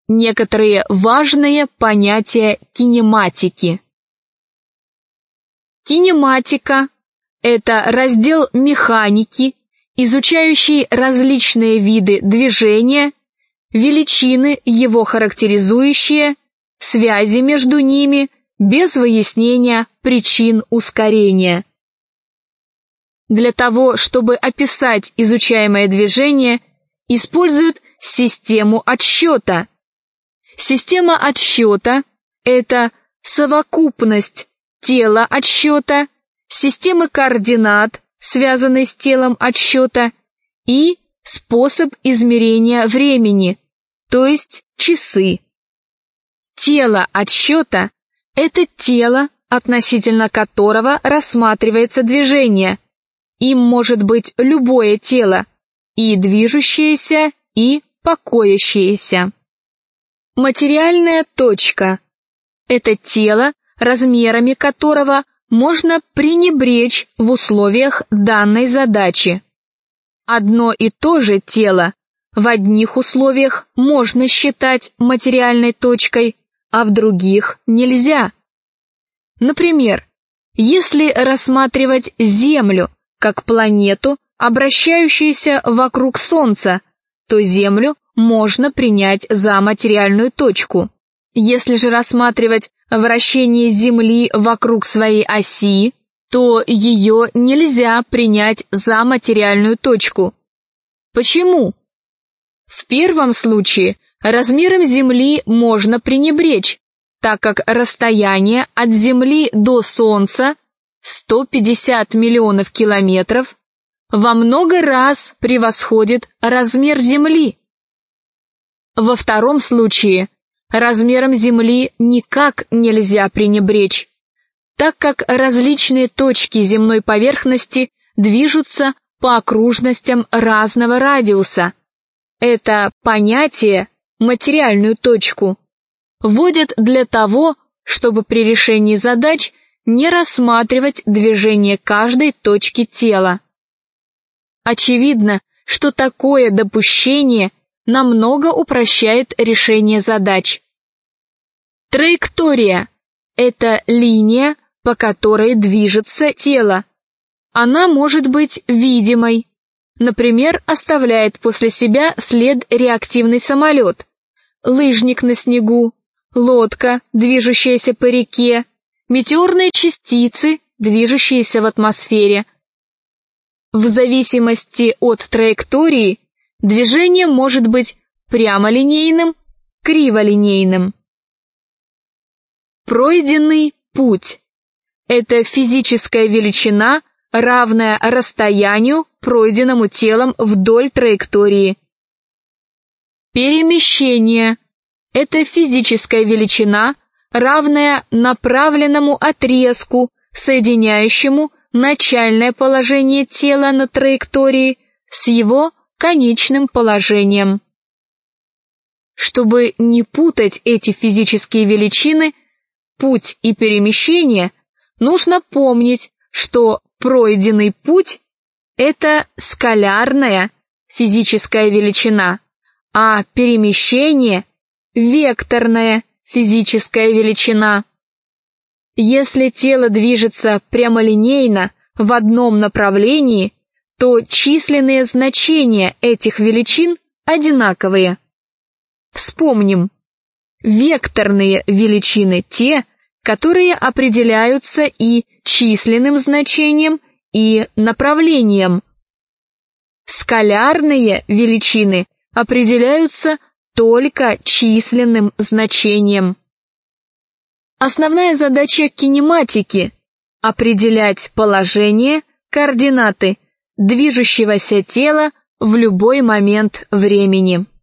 некоторые важные понятия кинематики. Кинематика – это раздел механики, изучающий различные виды движения, величины, его характеризующие, связи между ними, без выяснения причин ускорения. Для того, чтобы описать изучаемое движение, используют систему отсчета. Система отсчета – это совокупность тела отсчета, системы координат, связанной с телом отсчета, и способ измерения времени, то есть часы. Тело отсчета – это тело, относительно которого рассматривается движение. Им может быть любое тело, и движущееся, и покоящееся. Материальная точка – это тело, размерами которого можно пренебречь в условиях данной задачи. Одно и то же тело в одних условиях можно считать материальной точкой, а в других нельзя. Например, если рассматривать Землю как планету, обращающуюся вокруг Солнца, то Землю можно принять за материальную точку. Если же рассматривать вращение Земли вокруг своей оси, то ее нельзя принять за материальную точку. Почему? В первом случае размером Земли можно пренебречь, так как расстояние от Земли до Солнца 150 миллионов километров во много раз превосходит размер Земли. Во втором случае размером Земли никак нельзя пренебречь, так как различные точки земной поверхности движутся по окружностям разного радиуса. Это понятие, материальную точку, вводят для того, чтобы при решении задач не рассматривать движение каждой точки тела. Очевидно, что такое допущение намного упрощает решение задач. Траектория – это линия, по которой движется тело. Она может быть видимой. Например, оставляет после себя след реактивный самолет, лыжник на снегу, лодка, движущаяся по реке, метеорные частицы, движущиеся в атмосфере. В зависимости от траектории движение может быть прямолинейным, криволинейным. Пройденный путь – это физическая величина, равная расстоянию, пройденному телом вдоль траектории. Перемещение – это физическая величина, равная направленному отрезку, соединяющему начальное положение тела на траектории с его конечным положением. Чтобы не путать эти физические величины, путь и перемещение, нужно помнить, что пройденный путь – это скалярная физическая величина, а перемещение – векторная физическая величина. Если тело движется прямолинейно в одном направлении, то численные значения этих величин одинаковые. Вспомним, векторные величины те, которые определяются и численным значением, и направлением. Скалярные величины определяются только численным значением. Основная задача кинематики – определять положение, координаты движущегося тела в любой момент времени.